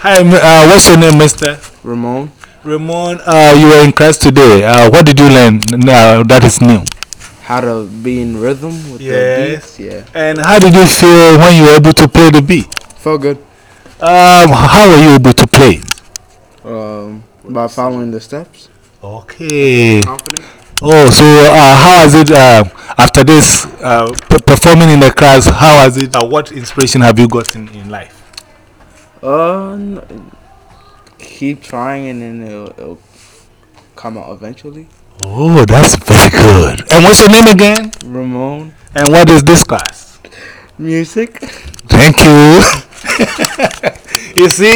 Hi, what's your name, Mister? Ramon. Ramon, you were in class today. What did you learn that is new? How to be in rhythm with the beats. Yeah. And how did you feel when you were able to play the beat? Felt good. How were you able to play? By following the steps. Okay. Confident. Oh, so how has it after this performing in the class? How has it? What inspiration have you gotten in life? Keep trying and then it'll come out eventually. Oh, that's very good. And what's your name again? Ramon. And what is this class? Music. Thank you. You see?